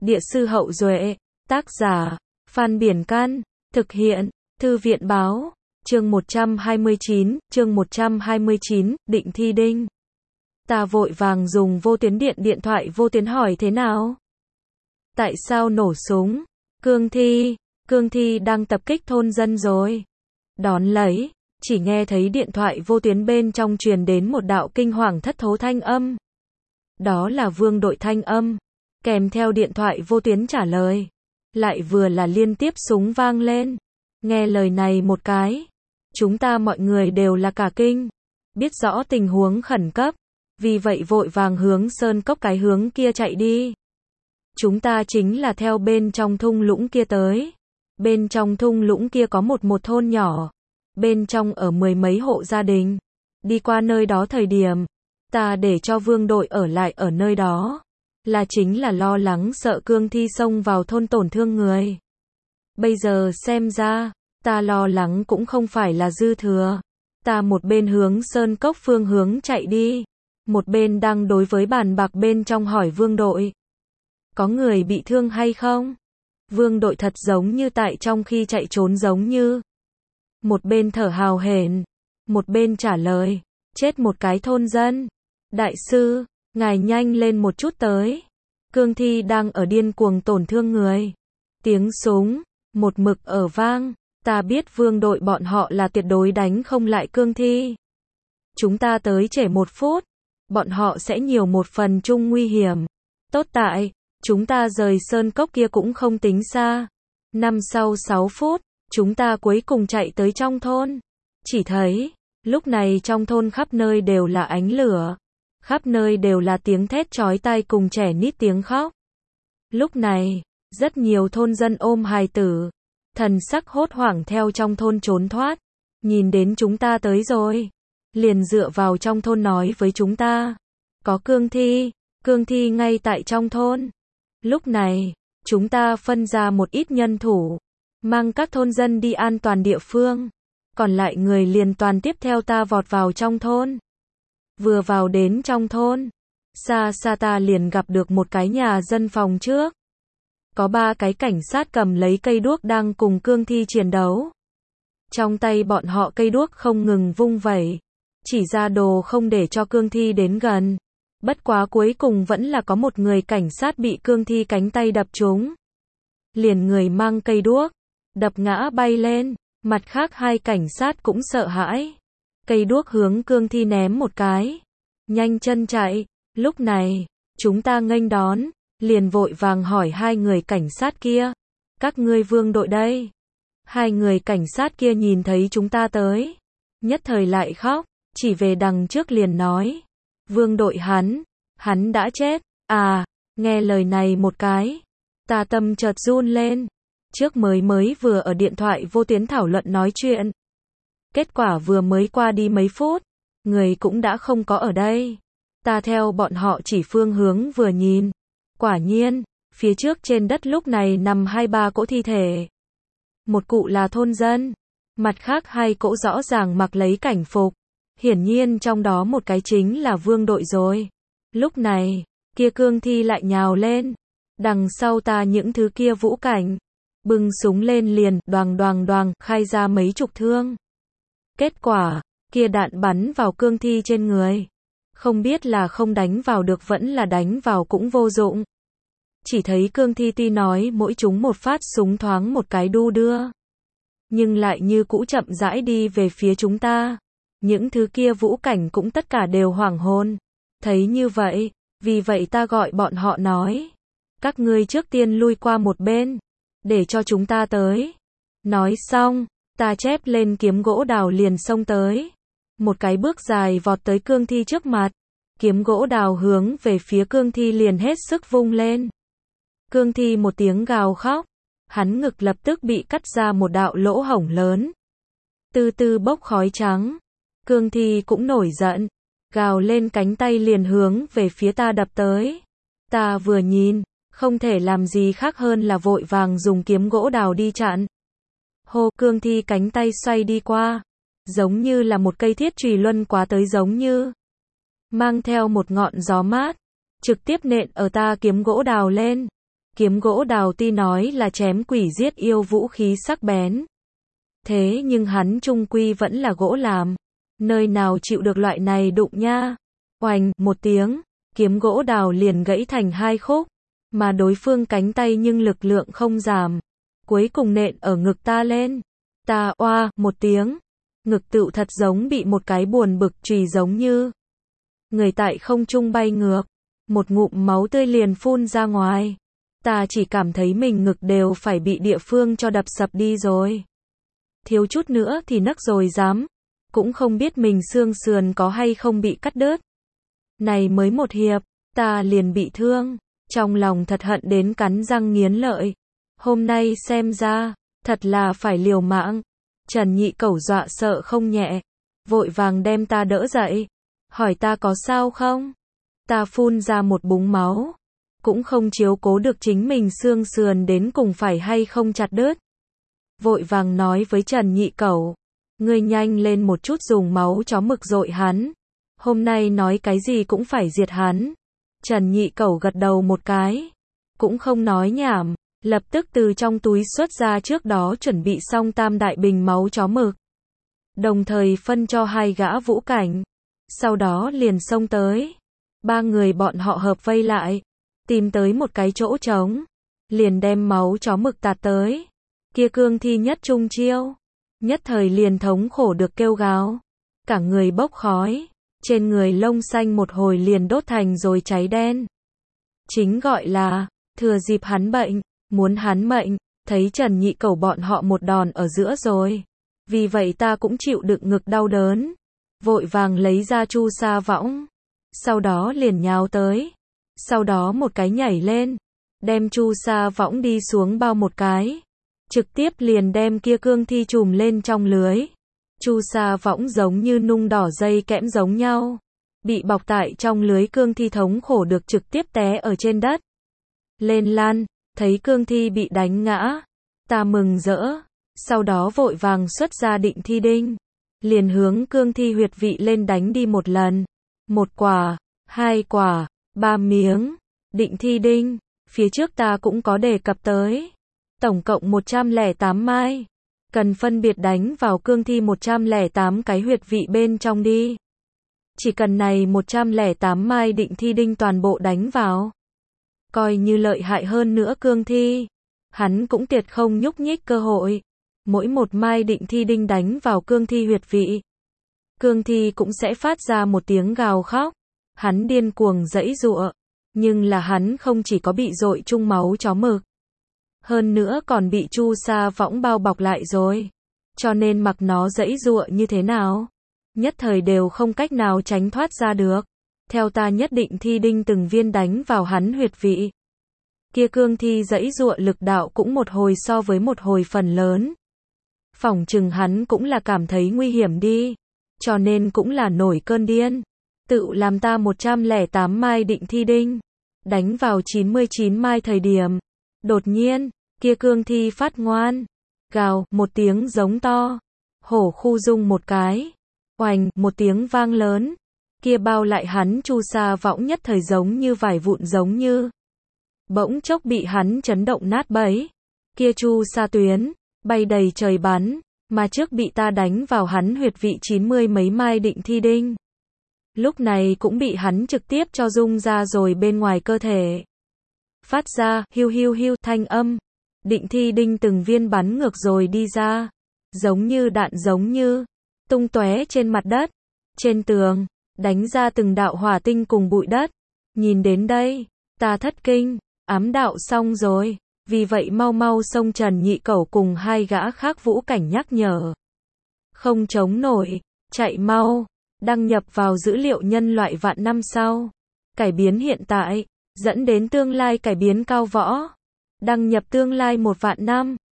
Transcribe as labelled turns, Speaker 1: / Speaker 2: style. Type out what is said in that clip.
Speaker 1: Địa sư Hậu Duệ, tác giả, Phan Biển Can, thực hiện, Thư viện Báo, chương 129, định thi đinh. Ta vội vàng dùng vô tuyến điện thoại vô tuyến hỏi thế nào? Tại sao nổ súng? Cương Thi đang tập kích thôn dân rồi. Đón lấy, chỉ nghe thấy điện thoại vô tuyến bên trong truyền đến một đạo kinh hoàng thất thố thanh âm. Đó là Vương Đội thanh âm, kèm theo điện thoại vô tuyến trả lời. Lại vừa là liên tiếp súng vang lên. Nghe lời này một cái, chúng ta mọi người đều là cả kinh, biết rõ tình huống khẩn cấp, vì vậy vội vàng hướng sơn cốc cái hướng kia chạy đi. Chúng ta chính là theo bên trong thung lũng kia tới. Bên trong thung lũng kia có một thôn nhỏ, bên trong ở mười mấy hộ gia đình. Đi qua nơi đó thời điểm, ta để cho Vương Đội ở lại ở nơi đó, là chính là lo lắng sợ Cương Thi xông vào thôn tổn thương người. Bây giờ xem ra, ta lo lắng cũng không phải là dư thừa. Ta một bên hướng sơn cốc phương hướng chạy đi, một bên đang đối với bàn bạc bên trong hỏi Vương Đội. Có người bị thương hay không? Vương Đội thật giống như tại trong khi chạy trốn giống như. Một bên thở hào hển, một bên trả lời, chết một cái thôn dân. Đại sư, ngài nhanh lên một chút tới. Cương Thi đang ở điên cuồng tổn thương người. Tiếng súng, một mực ở vang. Ta biết Vương Đội bọn họ là tuyệt đối đánh không lại Cương Thi. Chúng ta tới trễ 1 phút, bọn họ sẽ nhiều một phần chung nguy hiểm. Tốt tại, chúng ta rời sơn cốc kia cũng không tính xa. Sau 6 phút, chúng ta cuối cùng chạy tới trong thôn. Chỉ thấy, lúc này trong thôn khắp nơi đều là ánh lửa. Khắp nơi đều là tiếng thét chói tai cùng trẻ nít tiếng khóc. Lúc này, rất nhiều thôn dân ôm hài tử, thần sắc hốt hoảng theo trong thôn trốn thoát. Nhìn đến chúng ta tới rồi, liền dựa vào trong thôn nói với chúng ta. Có Cương Thi ngay tại trong thôn. Lúc này, chúng ta phân ra một ít nhân thủ, mang các thôn dân đi an toàn địa phương. Còn lại người liền toàn tiếp theo ta vọt vào trong thôn. Vừa vào đến trong thôn, xa xa ta liền gặp được một cái nhà dân phòng trước. Có 3 cái cảnh sát cầm lấy cây đuốc đang cùng Cương Thi chiến đấu. Trong tay bọn họ cây đuốc không ngừng vung vẩy, chỉ ra đồ không để cho Cương Thi đến gần. Bất quá cuối cùng vẫn là có một người cảnh sát bị Cương Thi cánh tay đập trúng. Liền người mang cây đuốc, đập ngã bay lên, mặt khác 2 cảnh sát cũng sợ hãi. Cây đuốc hướng Cương Thi ném một cái, nhanh chân chạy. Lúc này, chúng ta nghênh đón, liền vội vàng hỏi 2 người cảnh sát kia. Các ngươi Vương Đội đây. 2 người cảnh sát kia nhìn thấy chúng ta tới, nhất thời lại khóc, chỉ về đằng trước liền nói. Vương Đội hắn đã chết. À, nghe lời này một cái, ta tâm chợt run lên. Trước mới vừa ở điện thoại vô tuyến thảo luận nói chuyện. Kết quả vừa mới qua đi mấy phút, người cũng đã không có ở đây. Ta theo bọn họ chỉ phương hướng vừa nhìn. Quả nhiên, phía trước trên đất lúc này nằm 2-3 cỗ thi thể. Một cụ là thôn dân, mặt khác 2 cỗ rõ ràng mặc lấy cảnh phục. Hiển nhiên trong đó một cái chính là Vương Đội rồi. Lúc này, kia Cương Thi lại nhào lên. Đằng sau ta những thứ kia vũ cảnh, bưng súng lên liền, đoàng, khai ra mấy chục thương. Kết quả, kia đạn bắn vào Cương Thi trên người. Không biết là không đánh vào được vẫn là đánh vào cũng vô dụng. Chỉ thấy Cương Thi tuy nói mỗi chúng một phát súng thoáng một cái đu đưa, nhưng lại như cũ chậm rãi đi về phía chúng ta. Những thứ kia vũ cảnh cũng tất cả đều hoảng hồn. Thấy như vậy, vì vậy ta gọi bọn họ nói. Các ngươi trước tiên lui qua một bên, để cho chúng ta tới. Nói xong, ta chép lên kiếm gỗ đào liền xông tới. Một cái bước dài vọt tới Cương Thi trước mặt. Kiếm gỗ đào hướng về phía Cương Thi liền hết sức vung lên. Cương Thi một tiếng gào khóc. Hắn ngực lập tức bị cắt ra một đạo lỗ hổng lớn. Từ từ bốc khói trắng. Cương Thi cũng nổi giận, gào lên cánh tay liền hướng về phía ta đập tới. Ta vừa nhìn, không thể làm gì khác hơn là vội vàng dùng kiếm gỗ đào đi chặn. Cương Thi cánh tay xoay đi qua, giống như là một cây thiết chùy luân quá tới giống như. Mang theo một ngọn gió mát, trực tiếp nện ở ta kiếm gỗ đào lên. Kiếm gỗ đào tuy nói là chém quỷ giết yêu vũ khí sắc bén. Thế nhưng hắn chung quy vẫn là gỗ làm. Nơi nào chịu được loại này đụng nha. Oành, một tiếng, kiếm gỗ đào liền gãy thành hai khúc. Mà đối phương cánh tay nhưng lực lượng không giảm. Cuối cùng nện ở ngực ta lên. Ta oa, một tiếng. Ngực tựu thật giống bị một cái buồn bực chùy giống như. Người tại không trung bay ngược. Một ngụm máu tươi liền phun ra ngoài. Ta chỉ cảm thấy mình ngực đều phải bị địa phương cho đập sập đi rồi. Thiếu chút nữa thì nấc rồi dám. Cũng không biết mình xương sườn có hay không bị cắt đứt. Này mới một hiệp, ta liền bị thương. Trong lòng thật hận đến cắn răng nghiến lợi. Hôm nay xem ra, thật là phải liều mạng. Trần Nhị Cẩu dọa sợ không nhẹ. Vội vàng đem ta đỡ dậy. Hỏi ta có sao không? Ta phun ra một búng máu. Cũng không chiếu cố được chính mình xương sườn đến cùng phải hay không chặt đứt. Vội vàng nói với Trần Nhị Cẩu. Ngươi nhanh lên một chút dùng máu chó mực dội hắn. Hôm nay nói cái gì cũng phải diệt hắn. Trần Nhị Cẩu gật đầu một cái. Cũng không nói nhảm. Lập tức từ trong túi xuất ra trước đó chuẩn bị xong tam đại bình máu chó mực. Đồng thời phân cho hai gã vũ cảnh. Sau đó liền xông tới. Ba người bọn họ hợp vây lại. Tìm tới một cái chỗ trống. Liền đem máu chó mực tạt tới. Kia cương thi nhất trung chiêu. Nhất thời liền thống khổ được kêu gào. Cả người bốc khói. Trên người lông xanh một hồi liền đốt thành rồi cháy đen. Chính gọi là, thừa dịp hắn bệnh, muốn hắn mệnh, thấy Trần Nhị Cẩu bọn họ một đòn ở giữa rồi. Vì vậy ta cũng chịu đựng ngực đau đớn. Vội vàng lấy ra chu sa võng. Sau đó liền nhào tới. Sau đó một cái nhảy lên. Đem chu sa võng đi xuống bao một cái. Trực tiếp liền đem kia cương thi trùm lên trong lưới. Chu sa võng giống như nung đỏ dây kẽm giống nhau. Bị bọc tại trong lưới cương thi thống khổ được trực tiếp té ở trên đất. Lên lan, thấy cương thi bị đánh ngã. Ta mừng rỡ. Sau đó vội vàng xuất ra định thi đinh. Liền hướng cương thi huyệt vị lên đánh đi một lần. Một quả, hai quả, ba miếng. Định thi đinh, phía trước ta cũng có đề cập tới. Tổng cộng 108 mai. Cần phân biệt đánh vào cương thi 108 cái huyệt vị bên trong đi. Chỉ cần này 108 mai định thi đinh toàn bộ đánh vào. Coi như lợi hại hơn nữa cương thi. Hắn cũng tuyệt không nhúc nhích cơ hội. Mỗi một mai định thi đinh đánh vào cương thi huyệt vị. Cương thi cũng sẽ phát ra một tiếng gào khóc. Hắn điên cuồng giãy giụa. Nhưng là hắn không chỉ có bị dội chung máu chó mực. Hơn nữa còn bị chu sa võng bao bọc lại rồi. Cho nên mặc nó giãy giụa như thế nào. Nhất thời đều không cách nào tránh thoát ra được. Theo ta nhất định thi đinh từng viên đánh vào hắn huyệt vị. Kia cương thi giãy giụa lực đạo cũng một hồi so với một hồi phần lớn. Phỏng chừng hắn cũng là cảm thấy nguy hiểm đi. Cho nên cũng là nổi cơn điên. Tự làm ta 108 mai định thi đinh. Đánh vào 99 mai thời điểm. Đột nhiên, kia cương thi phát ngoan. Gào, một tiếng giống to. Hổ khu rung một cái. Oành, một tiếng vang lớn. Kia bao lại hắn chu sa võng nhất thời giống như vải vụn giống như. Bỗng chốc bị hắn chấn động nát bấy. Kia chu sa tuyến, bay đầy trời bắn. Mà trước bị ta đánh vào hắn huyệt vị 90 mấy mai định thi đinh. Lúc này cũng bị hắn trực tiếp cho rung ra rồi bên ngoài cơ thể. Phát ra, hiu hiu hiu thanh âm. Định thi đinh từng viên bắn ngược rồi đi ra. Giống như đạn giống như. Tung tóe trên mặt đất. Trên tường. Đánh ra từng đạo hỏa tinh cùng bụi đất. Nhìn đến đây. Ta thất kinh. Ám đạo xong rồi. Vì vậy mau mau xông Trần Nhị Cẩu cùng hai gã khác vũ cảnh nhắc nhở. Không chống nổi. Chạy mau. Đăng nhập vào dữ liệu nhân loại vạn năm sau. Cải biến hiện tại. Dẫn đến tương lai cải biến cao võ. Đăng nhập tương lai 1 vạn năm.